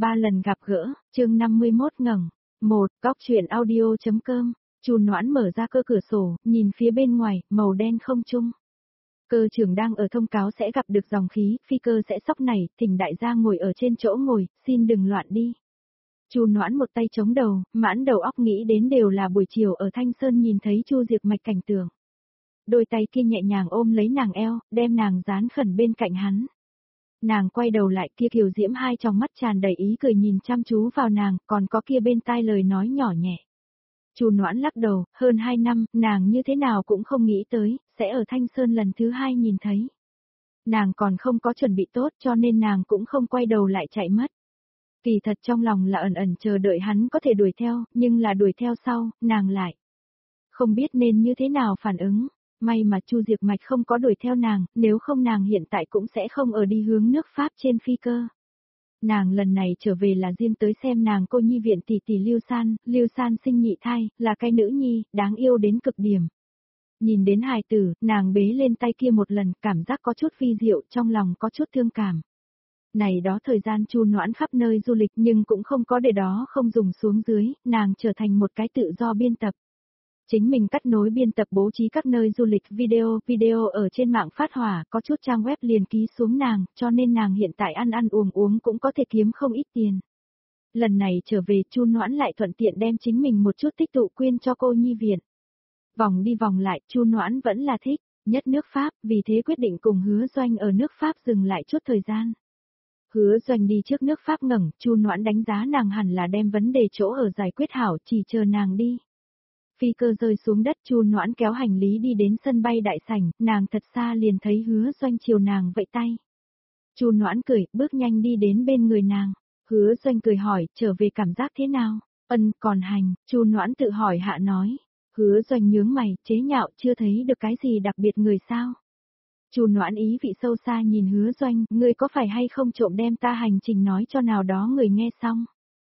Ba lần gặp gỡ, chương 51 ngẩng. Góc truyện audio.com. Chu Noãn mở ra cơ cửa sổ, nhìn phía bên ngoài, màu đen không trung. Cơ trưởng đang ở thông cáo sẽ gặp được dòng khí, phi cơ sẽ sóc nảy, thỉnh đại gia ngồi ở trên chỗ ngồi, xin đừng loạn đi. Chu Noãn một tay chống đầu, mãn đầu óc nghĩ đến đều là buổi chiều ở Thanh Sơn nhìn thấy Chu Diệp Mạch cảnh tượng. Đôi tay kia nhẹ nhàng ôm lấy nàng eo, đem nàng dán khẩn bên cạnh hắn. Nàng quay đầu lại, kia kiều diễm hai tròng mắt tràn đầy ý cười nhìn chăm chú vào nàng, còn có kia bên tai lời nói nhỏ nhẹ. Chu Noãn lắc đầu, hơn 2 năm, nàng như thế nào cũng không nghĩ tới, sẽ ở Thanh Sơn lần thứ 2 nhìn thấy. Nàng còn không có chuẩn bị tốt cho nên nàng cũng không quay đầu lại chạy mất. Kỳ thật trong lòng là ẩn ẩn chờ đợi hắn có thể đuổi theo, nhưng là đuổi theo sau, nàng lại không biết nên như thế nào phản ứng. May mà Chu Diệp Mạch không có đuổi theo nàng, nếu không nàng hiện tại cũng sẽ không ở đi hướng nước Pháp trên phi cơ. Nàng lần này trở về là riêng tới xem nàng cô nhi viện tỷ tỷ Lưu San sinh nhị thai, là cái nữ nhi, đáng yêu đến cực điểm. Nhìn đến hài tử, nàng bế lên tay kia một lần, cảm giác có chút vi diệu, trong lòng có chút thương cảm. Này đó thời gian Chu Noãn khắp nơi du lịch nhưng cũng không có để đó không dùng xuống dưới, nàng trở thành một cái tự do biên tập. Chính mình cắt nối biên tập bố trí các nơi du lịch video ở trên mạng phát hỏa, có chút trang web liền ký xuống nàng, cho nên nàng hiện tại ăn uống cũng có thể kiếm không ít tiền. Lần này trở về Chu Noãn lại thuận tiện đem chính mình một chút tích tụ quyên cho cô nhi viện. Vòng đi vòng lại, Chu Noãn vẫn là thích nhất nước Pháp, vì thế quyết định cùng Hứa Doanh ở nước Pháp dừng lại chút thời gian. Hứa Doanh đi trước nước Pháp ngẩng, Chu Noãn đánh giá nàng hẳn là đem vấn đề chỗ ở giải quyết hảo, chỉ chờ nàng đi. Phi cơ rơi xuống đất, Chu Noãn kéo hành lý đi đến sân bay đại sảnh, nàng thật xa liền thấy Hứa Doanh chiều nàng vẫy tay. Chu Noãn cười, bước nhanh đi đến bên người nàng. Hứa Doanh cười hỏi, trở về cảm giác thế nào? Còn hành, Chu Noãn tự hỏi hạ nói. Hứa Doanh nhướng mày, chế nhạo, chưa thấy được cái gì đặc biệt người sao? Chu Noãn ý vị sâu xa nhìn Hứa Doanh, ngươi có phải hay không trộm đem ta hành trình nói cho nào đó người nghe xong?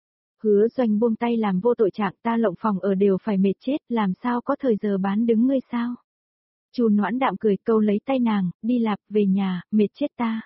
Hứa Doanh buông tay làm vô tội trạng, ta lộng phòng ở đều phải mệt chết, làm sao có thời giờ bán đứng ngươi sao? Chu Noãn đạm cười, câu lấy tay nàng, đi lạp về nhà, mệt chết ta.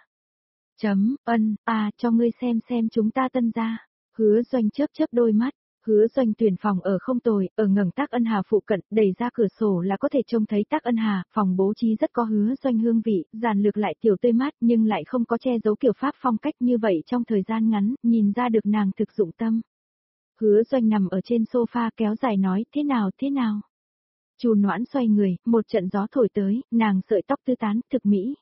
Cho ngươi xem chúng ta tân gia. Hứa Doanh chớp đôi mắt. Hứa Doanh tuyển phòng ở không tồi, ở ngẩng Tác Ân Hà phụ cận, đẩy ra cửa sổ là có thể trông thấy Tác Ân Hà, phòng bố trí rất có Hứa Doanh hương vị, giản lược lại tiểu tươi mát nhưng lại không có che giấu kiểu Pháp phong cách như vậy trong thời gian ngắn, nhìn ra được nàng thực dụng tâm. Hứa Doanh nằm ở trên sofa kéo dài nói, thế nào? Chu Noãn xoay người, một trận gió thổi tới, nàng sợi tóc tứ tán, thực mỹ.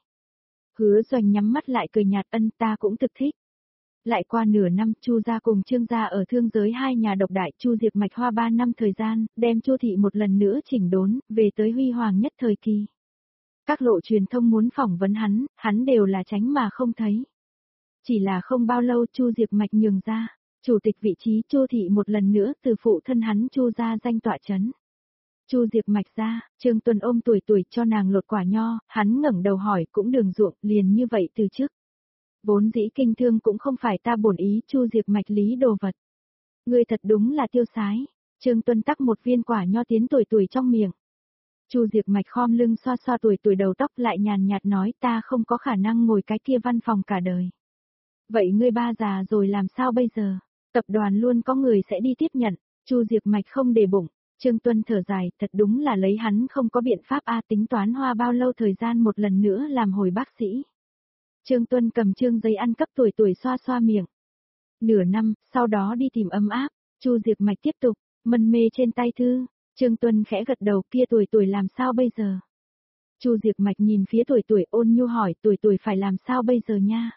Hứa Doanh nhắm mắt lại cười nhạt, ta cũng thực thích. Lại qua nửa năm, Chu gia cùng Trương gia ở thương giới hai nhà độc đại, Chu Diệp Mạch hoa 3 năm thời gian, đem Chu thị một lần nữa chỉnh đốn, về tới huy hoàng nhất thời kỳ. Các lộ truyền thông muốn phỏng vấn hắn đều là tránh mà không thấy. Chỉ là không bao lâu Chu Diệp Mạch nhường ra, chủ tịch vị trí Chu thị một lần nữa từ phụ thân hắn Chu gia danh tọa chấn. Chu Diệp Mạch ra, Trương Tuần ôm tuổi cho nàng lột quả nho, hắn ngẩng đầu hỏi cũng đường ruộng, liền như vậy từ trước. Vốn dĩ kinh thương cũng không phải ta bổn ý, Chu Diệp Mạch lý đồ vật. Ngươi thật đúng là tiêu sái. Trương Tuân tắc một viên quả nho tiến tuổi trong miệng. Chu Diệp Mạch khom lưng xoa tuổi đầu tóc lại nhàn nhạt nói, ta không có khả năng ngồi cái kia văn phòng cả đời. Vậy ngươi ba già rồi làm sao bây giờ? Tập đoàn luôn có người sẽ đi tiếp nhận. Chu Diệp Mạch không để bụng. Trương Tuân thở dài, thật đúng là lấy hắn không có biện pháp tính toán hoa bao lâu thời gian một lần nữa làm hồi bác sĩ. Trương Tuân cầm trương giấy ăn cấp tuổi xoa miệng. Nửa năm, sau đó đi tìm ấm áp, Chu Diệp Mạch tiếp tục, mân mê trên tay thư, Trương Tuân khẽ gật đầu, kia tuổi làm sao bây giờ? Chu Diệp Mạch nhìn phía tuổi ôn nhu hỏi, tuổi phải làm sao bây giờ nha?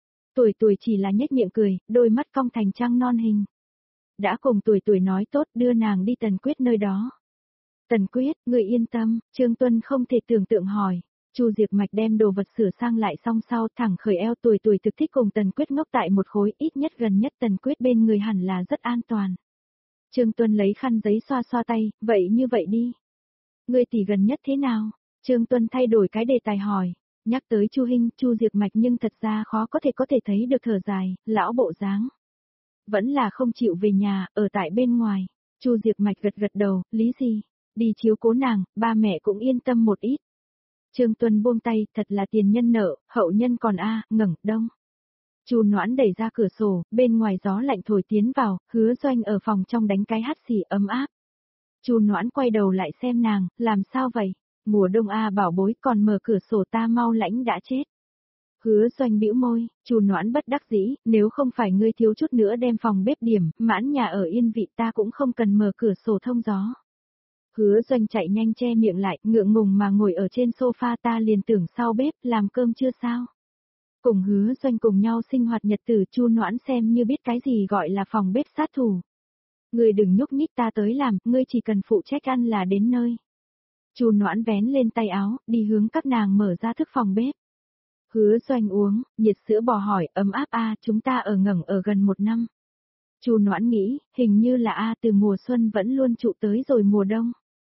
Tuổi chỉ là nhếch miệng cười, đôi mắt cong thành trăng non hình. Đã cùng tuổi nói tốt đưa nàng đi Tần Quyết nơi đó. Tần Quyết, người yên tâm, Trương Tuân không thể tưởng tượng hỏi. Chu Diệp Mạch đem đồ vật sửa sang lại xong sau thẳng khởi eo tuổi thực thích cùng Tần Quyết ngốc tại một khối, ít nhất gần nhất Tần Quyết bên người hẳn là rất an toàn. Trương Tuân lấy khăn giấy xoa tay, vậy như vậy đi. Ngươi tỷ gần nhất thế nào? Trương Tuân thay đổi cái đề tài hỏi, nhắc tới Chu Hinh, Chu Diệp Mạch nhưng thật ra khó có thể thấy được thở dài, lão bộ dáng. Vẫn là không chịu về nhà, ở tại bên ngoài. Chu Diệp Mạch gật đầu, lý gì? Đi chiếu cố nàng, ba mẹ cũng yên tâm một ít. Trương Tuân buông tay, thật là tiền nhân nợ, hậu nhân còn ngẩng đông. Chu Noãn đẩy ra cửa sổ, bên ngoài gió lạnh thổi tiến vào, Hứa Doanh ở phòng trong đánh cái hắt xì ấm áp. Chu Noãn quay đầu lại xem nàng, làm sao vậy? Mùa đông a bảo bối, còn mở cửa sổ ta mau lãnh đã chết. Hứa Doanh bĩu môi, Chu Noãn bất đắc dĩ, nếu không phải ngươi thiếu chút nữa đem phòng bếp điểm, mãn nhà ở yên vị ta cũng không cần mở cửa sổ thông gió. Hứa Doanh chạy nhanh che miệng lại, ngượng ngùng mà ngồi ở trên sofa, ta liền tưởng sau bếp, làm cơm chưa sao. Cùng Hứa Doanh cùng nhau sinh hoạt nhật tử, Chu Noãn xem như biết cái gì gọi là phòng bếp sát thủ. Ngươi đừng nhúc nhích, ta tới làm, ngươi chỉ cần phụ trách ăn là đến nơi. Chu Noãn vén lên tay áo, đi hướng các nàng mở ra thức phòng bếp. Hứa Doanh uống, nhiệt sữa bò hỏi, ấm áp a, chúng ta ở ngẩn ở gần 1 năm. Chu Noãn nghĩ, hình như là a từ mùa xuân vẫn luôn trụ tới rồi mùa đông.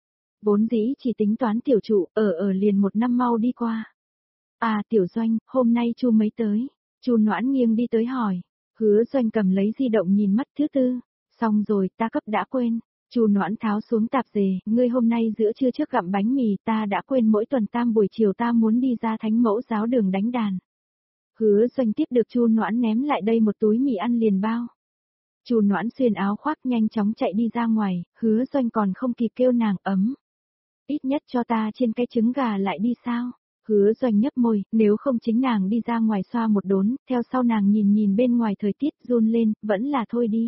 Vốn dĩ chỉ tính toán tiểu trụ, ở liền 1 năm mau đi qua. À Tiểu Doanh, hôm nay Chu mấy tới? Chu Noãn nghiêng đi tới hỏi. Hứa Doanh cầm lấy di động nhìn mắt thứ tư. Xong rồi, ta cấp đã quên. Chu Noãn tháo xuống tạp dề, ngươi hôm nay giữa trưa trước gặm bánh mì, ta đã quên mỗi tuần tam buổi chiều ta muốn đi ra Thánh Mẫu giáo đường đánh đàn. Hứa Doanh tiếp được Chu Noãn ném lại đây một túi mì ăn liền bao. Chu Noãn xuyên áo khoác nhanh chóng chạy đi ra ngoài, Hứa Doanh còn không kịp kêu nàng ấm. Ít nhất cho ta trên cái trứng gà lại đi sao? Hứa Doanh nhấp môi, nếu không chính nàng đi ra ngoài xoa một đốn, theo sau nàng nhìn bên ngoài thời tiết run lên, vẫn là thôi đi.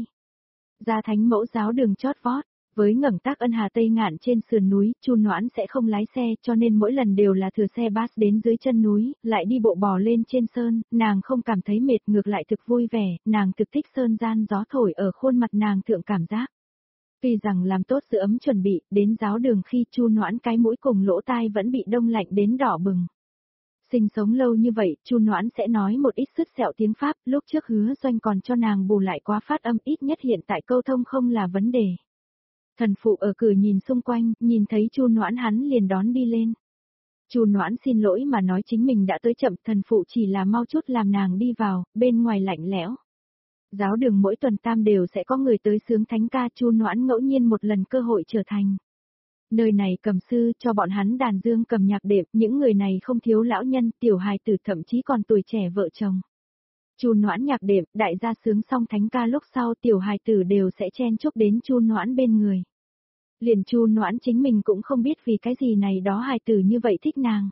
Ra Thánh Mẫu giáo đường chót vót, với ngẩng Tác Ân Hà Tây Ngạn trên sườn núi, Chu Noãn sẽ không lái xe, cho nên mỗi lần đều là thừa xe bus đến dưới chân núi, lại đi bộ bò lên trên sơn, nàng không cảm thấy mệt, ngược lại thực vui vẻ, nàng thực thích sơn gian gió thổi ở khuôn mặt nàng thượng cảm giác. Tuy rằng làm tốt sự ấm chuẩn bị, đến giáo đường khi Chu Noãn cái mũi cùng lỗ tai vẫn bị đông lạnh đến đỏ bừng. Sinh sống lâu như vậy, Chu Noãn sẽ nói một ít sứt sẹo tiếng Pháp, lúc trước Hứa Doanh còn cho nàng bù lại quá phát âm, ít nhất hiện tại câu thông không là vấn đề. Thần phụ ở cửa nhìn xung quanh, nhìn thấy Chu Noãn hắn liền đón đi lên. Chu Noãn xin lỗi mà nói chính mình đã tới chậm, thần phụ chỉ là mau chút làm nàng đi vào, bên ngoài lạnh lẽo. Giáo đường mỗi tuần tam đều sẽ có người tới sướng thánh ca, Chu Noãn ngẫu nhiên một lần cơ hội trở thành. Nơi này cầm sư cho bọn hắn đàn dương cầm nhạc đệm, những người này không thiếu lão nhân, tiểu hài tử, thậm chí còn tuổi trẻ vợ chồng. Chu Noãn nhạc đệm, đại gia sướng xong thánh ca lúc sau tiểu hài tử đều sẽ chen chúc đến Chu Noãn bên người. Liền Chu Noãn chính mình cũng không biết vì cái gì này đó hài tử như vậy thích nàng.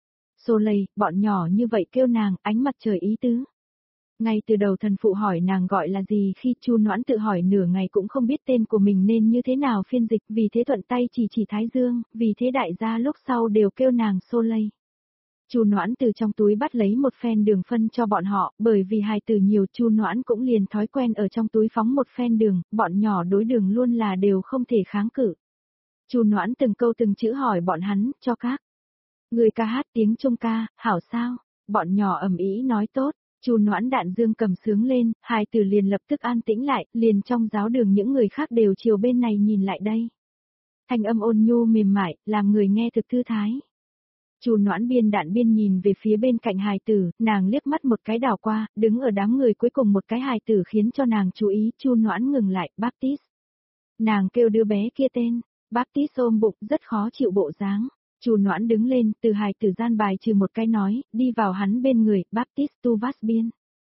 Xô lầy, bọn nhỏ như vậy kêu nàng, ánh mặt trời ý tứ. Ngay từ đầu thần phụ hỏi nàng gọi là gì, khi Chu Noãn tự hỏi nửa ngày cũng không biết tên của mình nên như thế nào phiên dịch, vì thế thuận tay chỉ Thái Dương, vì thế đại gia lúc sau đều kêu nàng xô lây. Chu Noãn từ trong túi bắt lấy một phen đường phân cho bọn họ, bởi vì hài tử nhiều, Chu Noãn cũng liền thói quen ở trong túi phóng một phen đường, bọn nhỏ đối đường luôn là đều không thể kháng cự. Chu Noãn từng câu từng chữ hỏi bọn hắn, cho các người ca hát tiếng Trung ca, hảo sao? Bọn nhỏ ầm ĩ nói tốt. Chu Noãn đạn dương cầm sướng lên, hài tử liền lập tức an tĩnh lại, liền trong giáo đường những người khác đều chiều bên này nhìn lại đây. Thanh âm ôn nhu mềm mại, làm người nghe thực thư thái. Chu Noãn biên đạn biên nhìn về phía bên cạnh hài tử, nàng liếc mắt một cái đảo qua, đứng ở đám người cuối cùng một cái hài tử khiến cho nàng chú ý, Chu Noãn ngừng lại, Baptiste. Nàng kêu đứa bé kia tên, Baptiste ôm bụng, rất khó chịu bộ dáng. Chu Noãn đứng lên, từ hài tử gian bài trừ một cái nói, đi vào hắn bên người, Baptiste tu vas bien.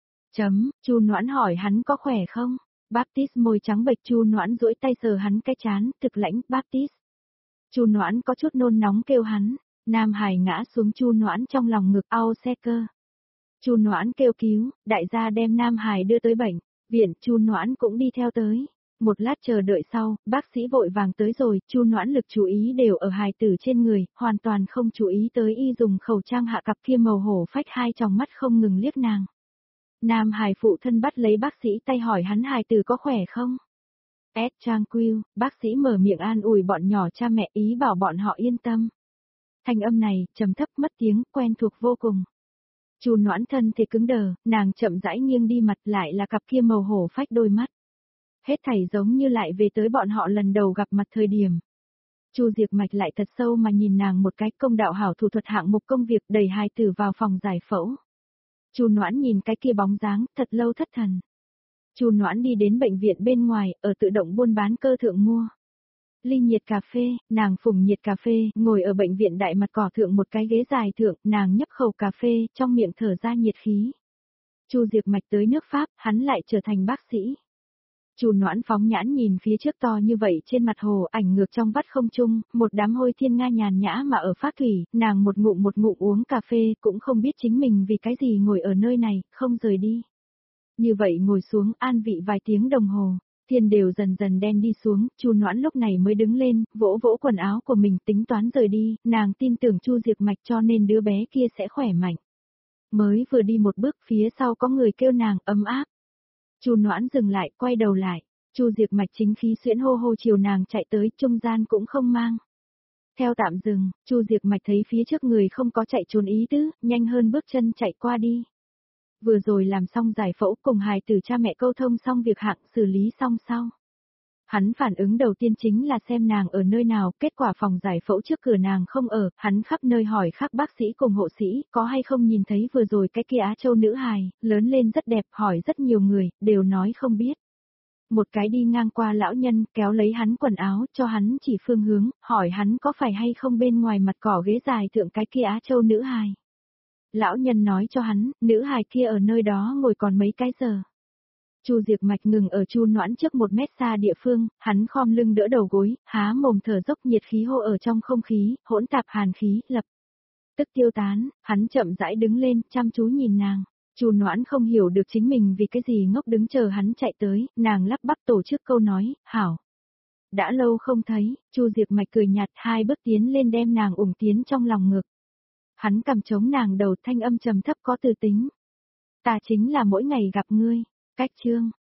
Chu Noãn hỏi hắn có khỏe không? Baptiste môi trắng bệch, Chu Noãn duỗi tay sờ hắn cái trán, thực lãnh, Baptiste. Chu Noãn có chút nôn nóng kêu hắn, Nam Hải ngã xuống Chu Noãn trong lòng ngực, au xe cơ. Chu Noãn kêu cứu, đại gia đem Nam Hải đưa tới bệnh viện, Chu Noãn cũng đi theo tới. Một lát chờ đợi sau, bác sĩ vội vàng tới rồi, Chu Noãn lực chú ý đều ở hài tử trên người, hoàn toàn không chú ý tới y dùng khẩu trang hạ cặp kia màu hổ phách, hai tròng mắt không ngừng liếc nàng. Nam hài phụ thân bắt lấy bác sĩ tay hỏi hắn hài tử có khỏe không? Tranquil, bác sĩ mở miệng an ủi bọn nhỏ cha mẹ, ý bảo bọn họ yên tâm. Thanh âm này, trầm thấp mất tiếng, quen thuộc vô cùng. Chu Noãn thân thể cứng đờ, nàng chậm rãi nghiêng đi mặt, lại là cặp kia màu hổ phách đôi mắt. Hết thảy giống như lại về tới bọn họ lần đầu gặp mặt thời điểm. Chu Diệp Mạch lại thật sâu mà nhìn nàng một cái, công đạo hảo thủ thuật hạng mục công việc, đẩy hài tử vào phòng giải phẫu. Chu Noãn nhìn cái kia bóng dáng, thật lâu thất thần. Chu Noãn đi đến bệnh viện bên ngoài, ở tự động buôn bán cơ thượng mua ly nhiệt cà phê, nàng phùng nhiệt cà phê, ngồi ở bệnh viện đại mặt cỏ thượng một cái ghế dài thượng, nàng nhấp khẩu cà phê, trong miệng thở ra nhiệt khí. Chu Diệp Mạch tới nước Pháp, hắn lại trở thành bác sĩ. Chu Noãn phóng nhãn nhìn phía trước to như vậy trên mặt hồ ảnh ngược trong vắt không trung, một đám hôi thiên nga nhàn nhã mà ở phát thủy, nàng một ngụm uống cà phê cũng không biết chính mình vì cái gì ngồi ở nơi này, không rời đi. Như vậy ngồi xuống an vị vài tiếng đồng hồ, thiên đều dần dần đen đi xuống, Chu Noãn lúc này mới đứng lên, vỗ vỗ quần áo của mình tính toán rời đi, nàng tin tưởng Chu Diệp Mạch cho nên đứa bé kia sẽ khỏe mạnh. Mới vừa đi một bước phía sau có người kêu nàng ấm áp. Chu Noãn dừng lại, quay đầu lại. Chu Diệp Mạch chính khí xuyễn hô hô chiều nàng chạy tới, trung gian cũng không mang. Theo tạm dừng, Chu Diệp Mạch thấy phía trước người không có chạy trốn ý tứ, nhanh hơn bước chân chạy qua đi. Vừa rồi làm xong giải phẫu cùng hài tử cha mẹ câu thông xong việc hạng xử lý xong sau. Hắn phản ứng đầu tiên chính là xem nàng ở nơi nào, kết quả phòng giải phẫu trước cửa nàng không ở, hắn khắp nơi hỏi khác bác sĩ cùng hộ sĩ, có hay không nhìn thấy vừa rồi cái kia Á Châu nữ hài, lớn lên rất đẹp, hỏi rất nhiều người, đều nói không biết. Một cái đi ngang qua lão nhân, kéo lấy hắn quần áo, cho hắn chỉ phương hướng, hỏi hắn có phải hay không bên ngoài mặt cỏ ghế dài thượng cái kia Á Châu nữ hài. Lão nhân nói cho hắn, nữ hài kia ở nơi đó ngồi còn mấy cái giờ. Chu Diệp Mạch ngừng ở Chu Noãn trước 1 mét xa địa phương, hắn khom lưng đỡ đầu gối, há mồm thở dốc nhiệt khí hô ở trong không khí, hỗn tạp hàn khí, lập tức tiêu tán, hắn chậm rãi đứng lên, chăm chú nhìn nàng. Chu Noãn không hiểu được chính mình vì cái gì ngốc đứng chờ hắn chạy tới, nàng lắp bắp tổ chức câu nói, hảo. Đã lâu không thấy, Chu Diệp Mạch cười nhạt 2 bước tiến lên đem nàng ủng tiến trong lòng ngực. Hắn cầm chống nàng đầu thanh âm trầm thấp có từ tính. Ta chính là mỗi ngày gặp ngươi, cách chương.